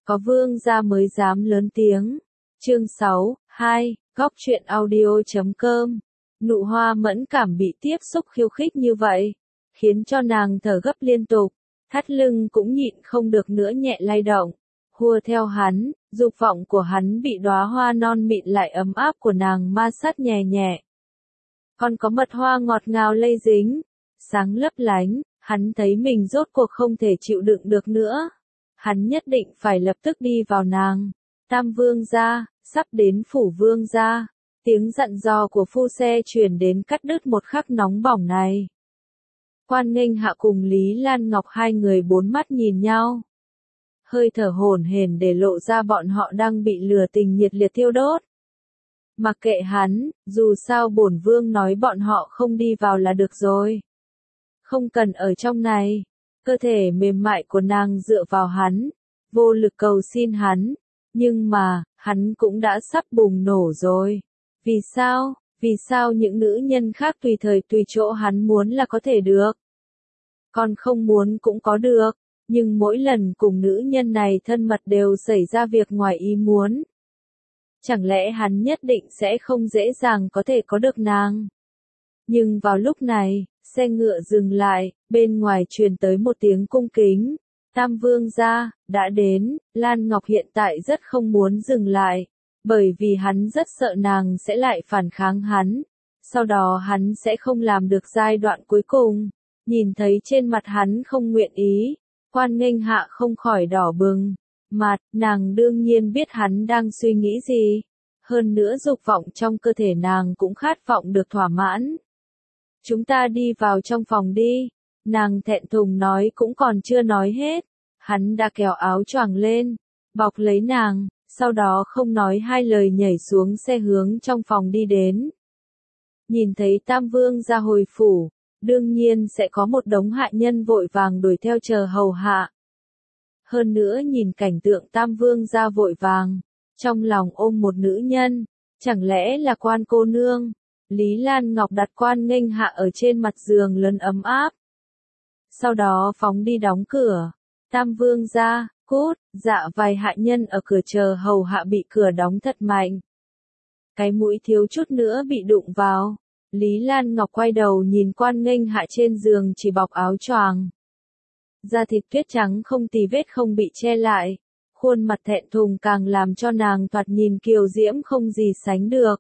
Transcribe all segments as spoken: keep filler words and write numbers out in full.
có vương gia mới dám lớn tiếng. Chương sáu, hai, góc truyện audio chấm com. Nụ Hoa mẫn cảm bị tiếp xúc khiêu khích như vậy, khiến cho nàng thở gấp liên tục, thắt lưng cũng nhịn không được nữa nhẹ lay động, hùa theo hắn, dục vọng của hắn bị đóa hoa non mịn lại ấm áp của nàng ma sát nhẹ nhẹ. Còn có mật hoa ngọt ngào lây dính, sáng lấp lánh, hắn thấy mình rốt cuộc không thể chịu đựng được nữa. Hắn nhất định phải lập tức đi vào nàng. Tam vương gia, sắp đến phủ vương gia. Tiếng dặn dò của phu xe truyền đến cắt đứt một khắc nóng bỏng này. Quan Nghênh Hạ cùng Lý Lan Ngọc hai người bốn mắt nhìn nhau. Hơi thở hổn hển để lộ ra bọn họ đang bị lửa tình nhiệt liệt thiêu đốt. Mặc kệ hắn, dù sao bổn vương nói bọn họ không đi vào là được rồi. Không cần ở trong này. Cơ thể mềm mại của nàng dựa vào hắn, vô lực cầu xin hắn. Nhưng mà, hắn cũng đã sắp bùng nổ rồi. Vì sao? Vì sao những nữ nhân khác tùy thời tùy chỗ hắn muốn là có thể được? Còn không muốn cũng có được, nhưng mỗi lần cùng nữ nhân này thân mật đều xảy ra việc ngoài ý muốn. Chẳng lẽ hắn nhất định sẽ không dễ dàng có thể có được nàng? Nhưng vào lúc này, xe ngựa dừng lại, bên ngoài truyền tới một tiếng cung kính. Tam vương gia, đã đến. Lan Ngọc hiện tại rất không muốn dừng lại, bởi vì hắn rất sợ nàng sẽ lại phản kháng hắn. Sau đó hắn sẽ không làm được giai đoạn cuối cùng. Nhìn thấy trên mặt hắn không nguyện ý, Quan Nghênh Hạ không khỏi đỏ bừng. Mặt, nàng đương nhiên biết hắn đang suy nghĩ gì. Hơn nữa dục vọng trong cơ thể nàng cũng khát vọng được thỏa mãn. Chúng ta đi vào trong phòng đi. Nàng thẹn thùng nói cũng còn chưa nói hết. Hắn đã kéo áo choàng lên, bọc lấy nàng, sau đó không nói hai lời nhảy xuống xe hướng trong phòng đi đến. Nhìn thấy Tam vương ra hồi phủ, đương nhiên sẽ có một đống hạ nhân vội vàng đuổi theo chờ hầu hạ. Hơn nữa nhìn cảnh tượng Tam vương ra vội vàng, trong lòng ôm một nữ nhân, chẳng lẽ là Quan cô nương? Lý Lan Ngọc đặt Quan Nghênh Hạ ở trên mặt giường lớn ấm áp. Sau đó phóng đi đóng cửa. Tam vương gia, cút, dạ vài hạ nhân ở cửa chờ hầu hạ bị cửa đóng thật mạnh. Cái mũi thiếu chút nữa bị đụng vào. Lý Lan Ngọc quay đầu nhìn Quan Nghênh Hạ trên giường chỉ bọc áo choàng. Da thịt tuyết trắng không tì vết không bị che lại. Khuôn mặt thẹn thùng càng làm cho nàng thoạt nhìn kiều diễm không gì sánh được.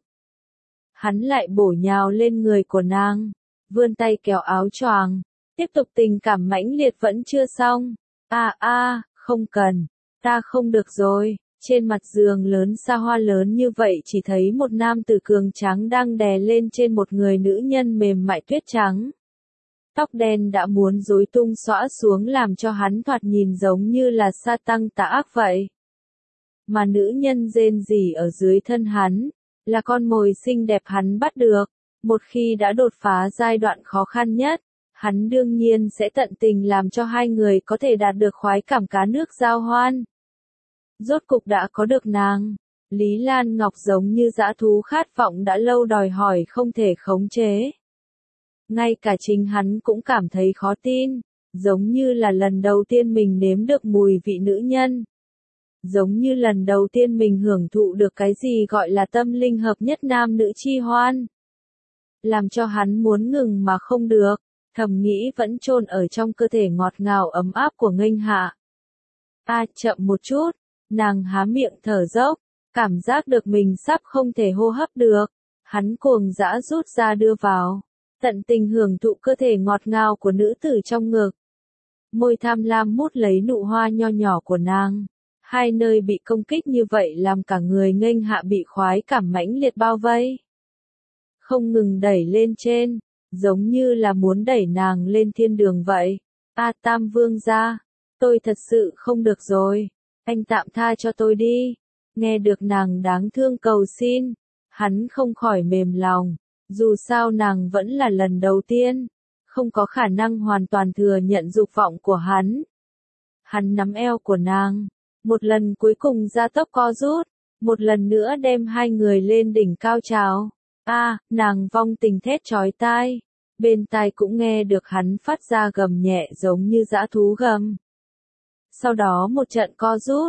Hắn lại bổ nhào lên người của nàng, vươn tay kéo áo choàng, tiếp tục tình cảm mãnh liệt vẫn chưa xong. A a, à, không cần, ta không được rồi. Trên mặt giường lớn xa hoa lớn như vậy chỉ thấy một nam tử cường tráng đang đè lên trên một người nữ nhân mềm mại tuyết trắng. Tóc đen đã muốn rối tung xõa xuống làm cho hắn thoạt nhìn giống như là sa tăng tà ác vậy. Mà nữ nhân rên rỉ ở dưới thân hắn, là con mồi xinh đẹp hắn bắt được. Một khi đã đột phá giai đoạn khó khăn nhất, hắn đương nhiên sẽ tận tình làm cho hai người có thể đạt được khoái cảm cá nước giao hoan. Rốt cục đã có được nàng. Lý Lan Ngọc giống như dã thú khát vọng đã lâu đòi hỏi không thể khống chế. Ngay cả chính hắn cũng cảm thấy khó tin, giống như là lần đầu tiên mình nếm được mùi vị nữ nhân. Giống như lần đầu tiên mình hưởng thụ được cái gì gọi là tâm linh hợp nhất nam nữ chi hoan. Làm cho hắn muốn ngừng mà không được. Thầm nghĩ vẫn chôn ở trong cơ thể ngọt ngào ấm áp của Nghênh Hạ. A à, chậm một chút, nàng há miệng thở dốc, cảm giác được mình sắp không thể hô hấp được. Hắn cuồng dã rút ra đưa vào, tận tình hưởng thụ cơ thể ngọt ngào của nữ tử trong ngực. Môi tham lam mút lấy nụ hoa nho nhỏ của nàng. Hai nơi bị công kích như vậy làm cả người Nghênh Hạ bị khoái cảm mãnh liệt bao vây. Không ngừng đẩy lên trên. Giống như là muốn đẩy nàng lên thiên đường vậy. A à, Tam vương gia, tôi thật sự không được rồi, anh tạm tha cho tôi đi. Nghe được nàng đáng thương cầu xin, hắn không khỏi mềm lòng, dù sao nàng vẫn là lần đầu tiên, không có khả năng hoàn toàn thừa nhận dục vọng của hắn. Hắn nắm eo của nàng, một lần cuối cùng ra tốc co rút, một lần nữa đem hai người lên đỉnh cao trào. A, à, nàng vong tình thét chói tai. Bên tai cũng nghe được hắn phát ra gầm nhẹ giống như dã thú gầm. Sau đó một trận co rút,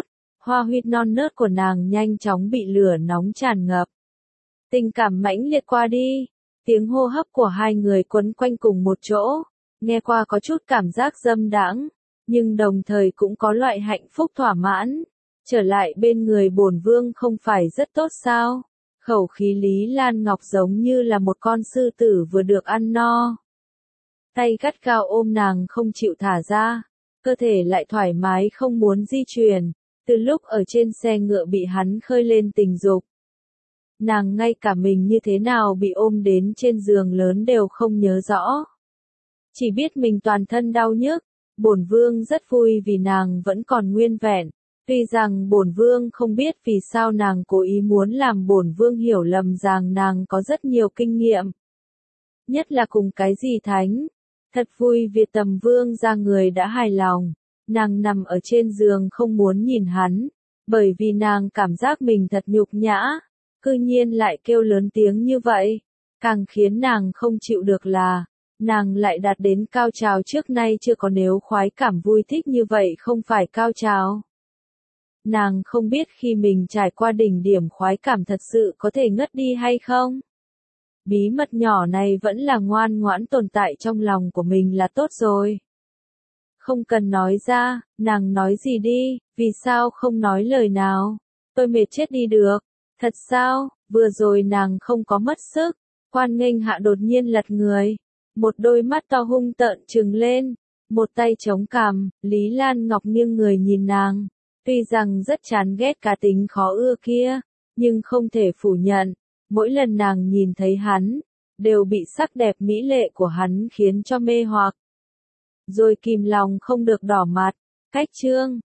Hoa huyết non nớt của nàng nhanh chóng bị lửa nóng tràn ngập. Tình cảm mãnh liệt qua đi, tiếng hô hấp của hai người quấn quanh cùng một chỗ, nghe qua có chút cảm giác dâm đãng, nhưng đồng thời cũng có loại hạnh phúc thỏa mãn. Trở lại bên người bổn vương không phải rất tốt sao? Khẩu khí Lý Lan Ngọc giống như là một con sư tử vừa được ăn no. Tay gắt gao ôm nàng không chịu thả ra, cơ thể lại thoải mái không muốn di chuyển, từ lúc ở trên xe ngựa bị hắn khơi lên tình dục. Nàng ngay cả mình như thế nào bị ôm đến trên giường lớn đều không nhớ rõ. Chỉ biết mình toàn thân đau nhức, bổn vương rất vui vì nàng vẫn còn nguyên vẹn. Tuy rằng bổn vương không biết vì sao nàng cố ý muốn làm bổn vương hiểu lầm rằng nàng có rất nhiều kinh nghiệm. Nhất là cùng cái gì thánh. Thật vui vì tầm vương ra người đã hài lòng. Nàng nằm ở trên giường không muốn nhìn hắn, bởi vì nàng cảm giác mình thật nhục nhã. Cư nhiên lại kêu lớn tiếng như vậy. Càng khiến nàng không chịu được là, nàng lại đạt đến cao trào trước nay chưa có, nếu khoái cảm vui thích như vậy không phải cao trào. Nàng không biết khi mình trải qua đỉnh điểm khoái cảm thật sự có thể ngất đi hay không. Bí mật nhỏ này vẫn là ngoan ngoãn tồn tại trong lòng của mình là tốt rồi. Không cần nói ra, nàng nói gì đi, vì sao không nói lời nào, tôi mệt chết đi được. Thật sao, vừa rồi nàng không có mất sức, Quan Nghênh Hạ đột nhiên lật người, một đôi mắt to hung tợn trừng lên, một tay chống cằm, Lý Lan Ngọc nghiêng người nhìn nàng, tuy rằng rất chán ghét cá tính khó ưa kia, nhưng không thể phủ nhận, mỗi lần nàng nhìn thấy hắn, đều bị sắc đẹp mỹ lệ của hắn khiến cho mê hoặc. Rồi kìm lòng không được đỏ mặt, cách chương.